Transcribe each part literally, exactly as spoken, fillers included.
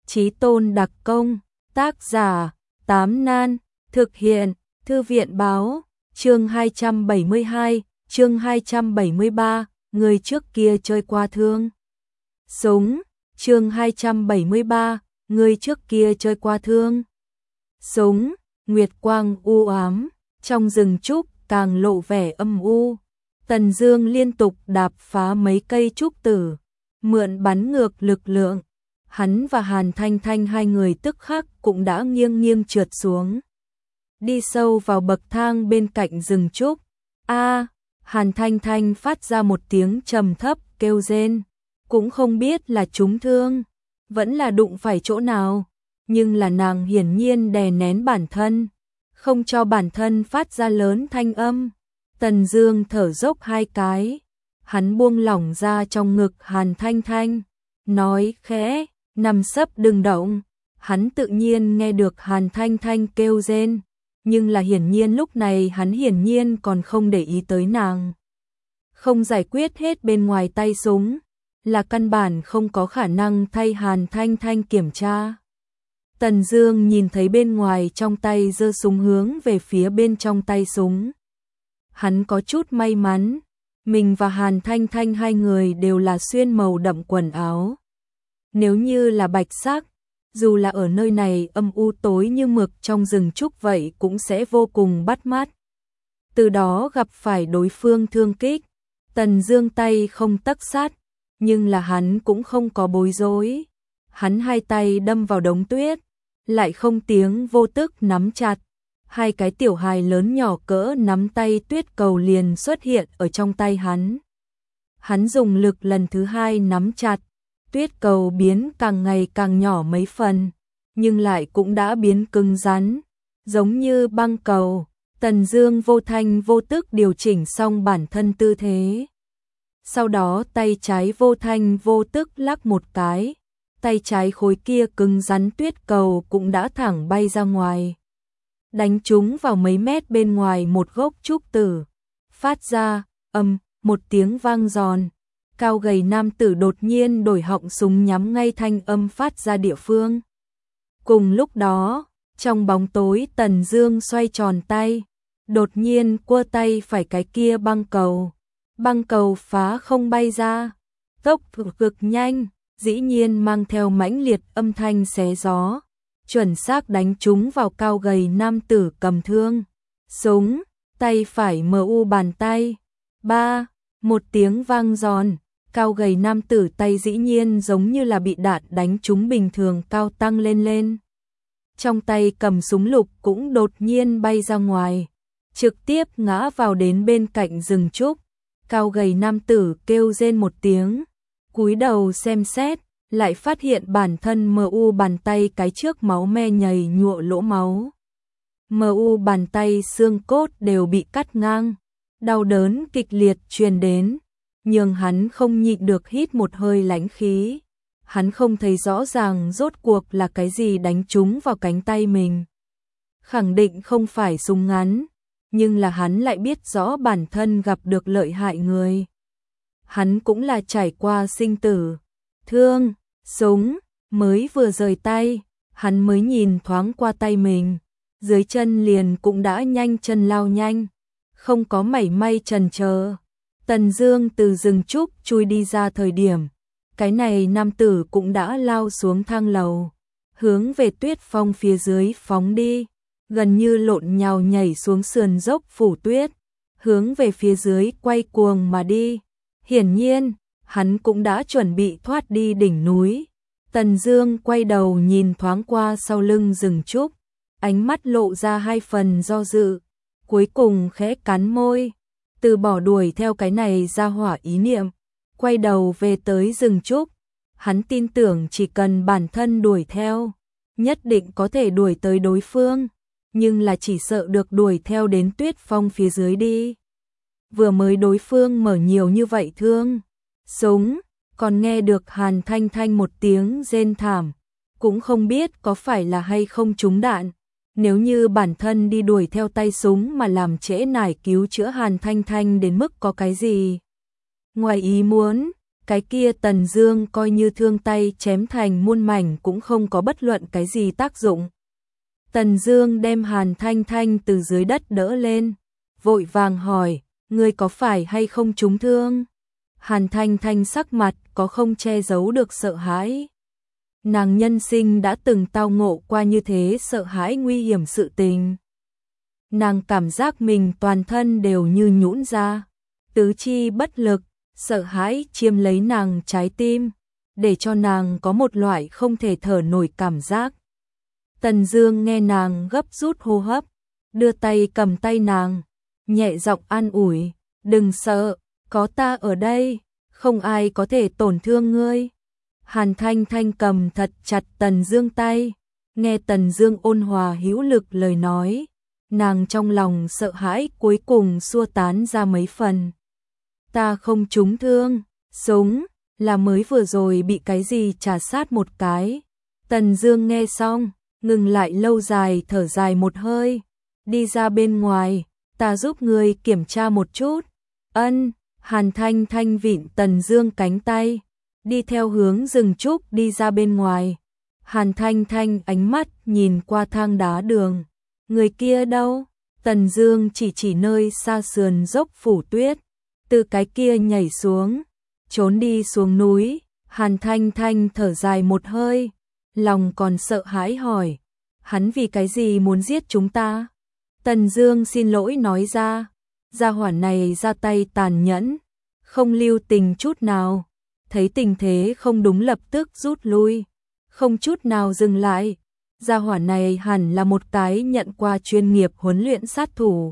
Chí tôn đặc công, tác giả, Tám Nan, thực hiện, Thư viện báo, chương hai trăm bảy mươi hai, chương hai trăm bảy mươi ba, người trước kia chơi qua thương. Súng, chương hai trăm bảy mươi ba, người trước kia chơi qua thương. Súng, nguyệt quang u ám, trong rừng trúc càng lộ vẻ âm u. Tần Dương liên tục đạp phá mấy cây trúc tử, mượn bắn ngược lực lượng. Hắn và Hàn Thanh Thanh hai người tức khắc cũng đã nghiêng nghiêng trượt xuống, đi sâu vào bậc thang bên cạnh rừng trúc. A, Hàn Thanh Thanh phát ra một tiếng trầm thấp kêu rên, cũng không biết là trúng thương, vẫn là đụng phải chỗ nào, nhưng là nàng hiển nhiên đè nén bản thân, không cho bản thân phát ra lớn thanh âm. Tần Dương thở dốc hai cái, hắn buông lỏng ra trong ngực Hàn Thanh Thanh, nói khẽ, nằm sấp đừng động. Hắn tự nhiên nghe được Hàn Thanh Thanh kêu rên, nhưng là hiển nhiên lúc này hắn hiển nhiên còn không để ý tới nàng. Không giải quyết hết bên ngoài tay súng, là căn bản không có khả năng thay Hàn Thanh Thanh kiểm tra. Tần Dương nhìn thấy bên ngoài trong tay giơ súng hướng về phía bên trong tay súng. Hắn có chút may mắn, mình và Hàn Thanh Thanh hai người đều là xuyên màu đậm quần áo. Nếu như là bạch sắc, dù là ở nơi này âm u tối như mực trong rừng trúc vậy cũng sẽ vô cùng bắt mắt. Từ đó gặp phải đối phương thương kích, Tần Dương tay không tấc sắt, nhưng là hắn cũng không có bối rối. Hắn hai tay đâm vào đống tuyết, lại không tiếng vô tức nắm chặt. Hai cái tiểu hài lớn nhỏ cỡ nắm tay tuyết cầu liền xuất hiện ở trong tay hắn. Hắn dùng lực lần thứ hai nắm chặt, tuyết cầu biến càng ngày càng nhỏ mấy phần, nhưng lại cũng đã biến cứng rắn, giống như băng cầu. Tần Dương vô thanh vô tức điều chỉnh xong bản thân tư thế. Sau đó tay trái vô thanh vô tức lắc một cái, tay trái khối kia cứng rắn tuyết cầu cũng đã thẳng bay ra ngoài, đánh trúng vào mấy mét bên ngoài một gốc trúc tử, phát ra ầm một tiếng vang giòn. Cao gầy nam tử đột nhiên đổi họng súng nhắm ngay thanh âm phát ra địa phương. Cùng lúc đó, trong bóng tối Tần Dương xoay tròn tay, đột nhiên quơ tay phải cái kia băng cầu. Băng cầu phá không bay ra, tốc độ cực nhanh, dĩ nhiên mang theo mãnh liệt âm thanh xé gió, chuẩn xác đánh trúng vào cao gầy nam tử cầm thương. Súng, tay phải mờ u bàn tay. Ba, một tiếng vang giòn. Cao gầy nam tử tay dĩ nhiên giống như là bị đạn đánh trúng bình thường cao tăng lên lên. Trong tay cầm súng lục cũng đột nhiên bay ra ngoài, trực tiếp ngã vào đến bên cạnh rừng trúc. Cao gầy nam tử kêu rên một tiếng, cúi đầu xem xét, lại phát hiện bản thân mờ u bàn tay cái trước máu me nhầy nhụa lỗ máu. Mờ u bàn tay xương cốt đều bị cắt ngang, đau đớn kịch liệt truyền đến, nhưng hắn không nhịn được hít một hơi lãnh khí. Hắn không thấy rõ ràng rốt cuộc là cái gì đánh trúng vào cánh tay mình. Khẳng định không phải súng ngắn, nhưng là hắn lại biết rõ bản thân gặp được lợi hại người. Hắn cũng là trải qua sinh tử. Thương, súng, mới vừa rời tay, hắn mới nhìn thoáng qua tay mình. Dưới chân liền cũng đã nhanh chân lao nhanh, không có mảy may chần chờ. Tần Dương từ rừng trúc chui đi ra thời điểm, cái này nam tử cũng đã lao xuống thang lầu, hướng về tuyết phong phía dưới phóng đi, gần như lộn nhào nhảy xuống sườn dốc phủ tuyết, hướng về phía dưới quay cuồng mà đi. Hiển nhiên, hắn cũng đã chuẩn bị thoát đi đỉnh núi. Tần Dương quay đầu nhìn thoáng qua sau lưng rừng trúc, ánh mắt lộ ra hai phần do dự, cuối cùng khẽ cắn môi, từ bỏ đuổi theo cái này ra hỏa ý niệm, quay đầu về tới rừng trúc. Hắn tin tưởng chỉ cần bản thân đuổi theo, nhất định có thể đuổi tới đối phương, nhưng là chỉ sợ được đuổi theo đến tuyết phong phía dưới đi. Vừa mới đối phương mở nhiều như vậy thương, súng, còn nghe được Hàn Thanh Thanh một tiếng rên thảm, cũng không biết có phải là hay không trúng đạn. Nếu như bản thân đi đuổi theo tay súng mà làm trễ nải cứu chữa Hàn Thanh Thanh đến mức có cái gì ngoài ý muốn, Cái kia Tần Dương coi như thương tay chém thành muôn mảnh cũng không có bất luận cái gì tác dụng. Tần Dương đem Hàn Thanh Thanh từ dưới đất đỡ lên, vội vàng hỏi, ngươi có phải hay không trúng thương? Hàn Thanh Thanh sắc mặt có không che giấu được sợ hãi. Nàng nhân sinh đã từng tao ngộ qua như thế sợ hãi nguy hiểm sự tình. Nàng cảm giác mình toàn thân đều như nhũn ra, tứ chi bất lực, sợ hãi chiếm lấy nàng trái tim, để cho nàng có một loại không thể thở nổi cảm giác. Tần Dương nghe nàng gấp rút hô hấp, đưa tay cầm tay nàng, nhẹ giọng an ủi, đừng sợ, có ta ở đây, không ai có thể tổn thương ngươi. Hàn Thanh Thanh cầm thật chặt Tần Dương tay, nghe Tần Dương ôn hòa hữu lực lời nói, nàng trong lòng sợ hãi cuối cùng xua tán ra mấy phần. Ta không trúng thương, súng, là mới vừa rồi bị cái gì trà sát một cái. Tần Dương nghe xong, ngừng lại lâu dài thở dài một hơi, đi ra bên ngoài, ta giúp ngươi kiểm tra một chút. Ân, Hàn Thanh Thanh vịn Tần Dương cánh tay, đi theo hướng rừng trúc đi ra bên ngoài. Hàn Thanh Thanh ánh mắt nhìn qua thang đá đường, người kia đâu? Tần Dương chỉ chỉ nơi xa sườn dốc phủ tuyết, từ cái kia nhảy xuống, trốn đi xuống núi. Hàn Thanh Thanh thở dài một hơi, lòng còn sợ hãi hỏi, hắn vì cái gì muốn giết chúng ta? Tần Dương xin lỗi nói ra, gia hỏa này ra tay tàn nhẫn, không lưu tình chút nào, thấy tình thế không đúng lập tức rút lui, không chút nào dừng lại. Gia hỏa này hẳn là một cái nhận qua chuyên nghiệp huấn luyện sát thủ.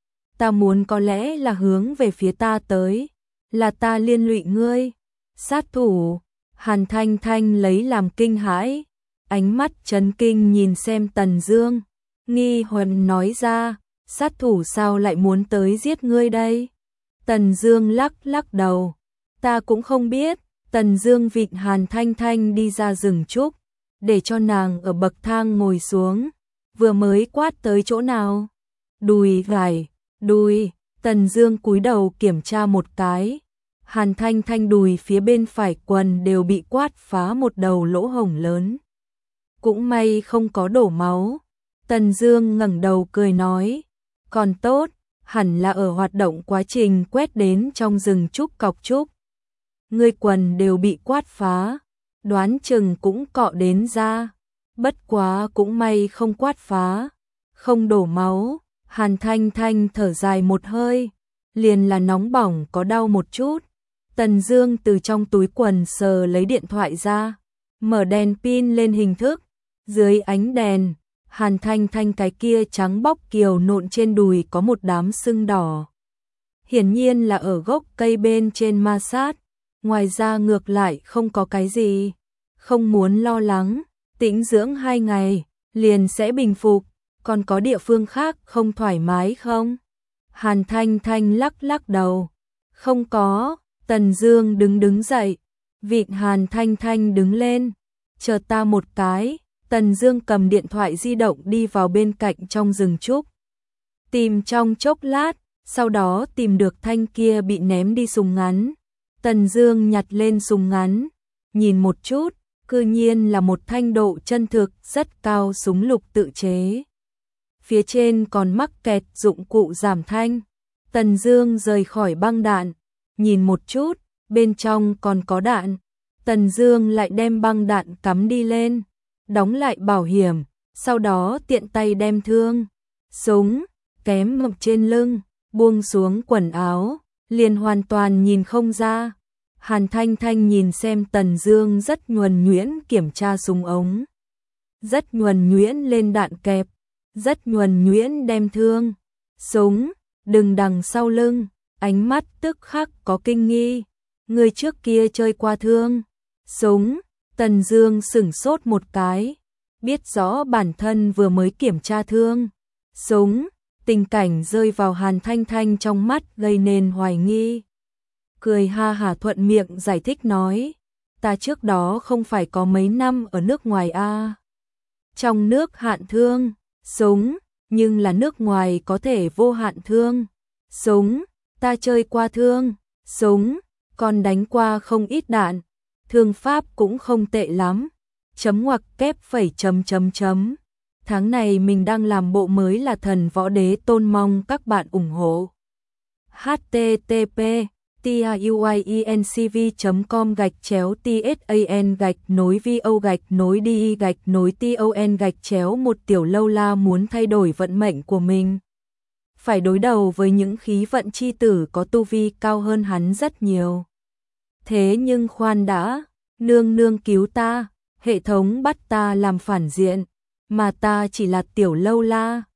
Ta muốn có lẽ là hướng về phía ta tới, là ta liên lụy ngươi. Sát thủ? Hàn Thanh Thanh lấy làm kinh hãi, ánh mắt chấn kinh nhìn xem Tần Dương, nghi hoặc nói ra, sát thủ sao lại muốn tới giết ngươi đây? Tần Dương lắc lắc đầu, ta cũng không biết. Tần Dương vịn Hàn Thanh Thanh đi ra rừng trúc, để cho nàng ở bậc thang ngồi xuống, vừa mới quát tới chỗ nào? Đùi gải, đùi. Tần Dương cúi đầu kiểm tra một cái, Hàn Thanh Thanh đùi phía bên phải quần đều bị quát phá một đầu lỗ hổng lớn. Cũng may không có đổ máu. Tần Dương ngẩng đầu cười nói, còn tốt, hẳn là ở hoạt động quá trình quét đến trong rừng trúc cọc trúc. Ngươi quần đều bị quát phá, đoán chừng cũng cọ đến da, bất quá cũng may không quát phá, không đổ máu. Hàn Thanh Thanh thở dài một hơi, liền là nóng bỏng có đau một chút. Tần Dương từ trong túi quần sờ lấy điện thoại ra, mở đèn pin lên hình thức, dưới ánh đèn, Hàn Thanh Thanh cái kia trắng bóc kiều nộn trên đùi có một đám sưng đỏ. Hiển nhiên là ở gốc cây bên trên ma sát, ngoài ra ngược lại không có cái gì, không muốn lo lắng, tĩnh dưỡng hai ngày, liền sẽ bình phục, còn có địa phương khác không thoải mái không? Hàn Thanh Thanh lắc lắc đầu, không có. Tần Dương đứng đứng dậy, vịn Hàn Thanh Thanh đứng lên, chờ ta một cái. Tần Dương cầm điện thoại di động đi vào bên cạnh trong rừng trúc, tìm trong chốc lát, sau đó tìm được thanh kia bị ném đi súng ngắn. Tần Dương nhặt lên súng ngắn, nhìn một chút, cư nhiên là một thanh độ chân thực rất cao súng lục tự chế. Phía trên còn mắc kẹt dụng cụ giảm thanh. Tần Dương rời khỏi băng đạn, nhìn một chút, bên trong còn có đạn. Tần Dương lại đem băng đạn cắm đi lên, đóng lại bảo hiểm, sau đó tiện tay đem thương, súng, kém ngậm trên lưng, buông xuống quần áo, liền hoàn toàn nhìn không ra. Hàn Thanh Thanh nhìn xem Tần Dương rất nhuần nhuyễn kiểm tra súng ống, rất nhuần nhuyễn lên đạn kẹp, rất nhuần nhuyễn đem thương, súng, đừng đằng sau lưng, ánh mắt tức khắc có kinh nghi. Người trước kia chơi qua thương, súng. Tần Dương sửng sốt một cái, biết rõ bản thân vừa mới kiểm tra thương, súng, tình cảnh rơi vào Hàn Thanh Thanh trong mắt gây nên hoài nghi. Cười ha hả thuận miệng giải thích nói, ta trước đó không phải có mấy năm ở nước ngoài a, à? Trong nước hạn thương, súng, nhưng là nước ngoài có thể vô hạn thương, súng, ta chơi qua thương, súng, còn đánh qua không ít đạn, thương pháp cũng không tệ lắm. Chấm ngoặc kép phẩy chấm chấm chấm. Tháng này mình đang làm bộ mới là Thần Võ Đế Tôn, mong các bạn ủng hộ. h t t p tiuiencv chấm com gạch chéo tsan gạch nối vo gạch nối đi gạch nối ton gạch chéo. Một tiểu lâu la muốn thay đổi vận mệnh của mình, phải đối đầu với những khí vận chi tử có tu vi cao hơn hắn rất nhiều. Thế nhưng khoan đã, nương nương cứu ta, hệ thống bắt ta làm phản diện, mà ta chỉ là tiểu lâu la.